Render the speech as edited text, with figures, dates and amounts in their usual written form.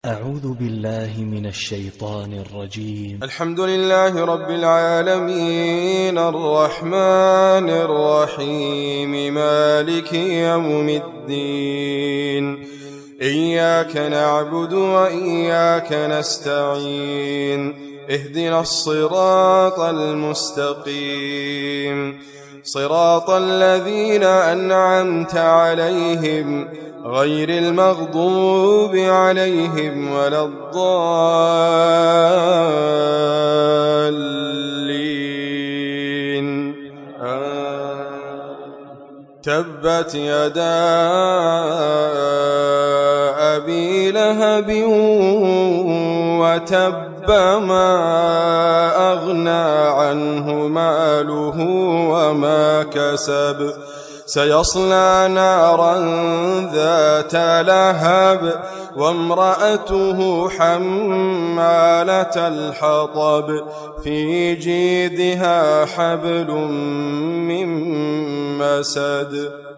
أعوذ بالله من الشيطان الرجيم. الحمد لله رب العالمين الرحمن الرحيم مالك يوم الدين إياك نعبد وإياك نستعين اهدنا الصراط المستقيم صراط الذين أنعمت عليهم غير المغضوب عليهم ولا الضالين تبت يدا أبي لهب وتب ما أغنى عنه ماله وما كسب سيصلى نارا ذات لهب وامرأته حمالة الحطب في جيدها حبل من مسد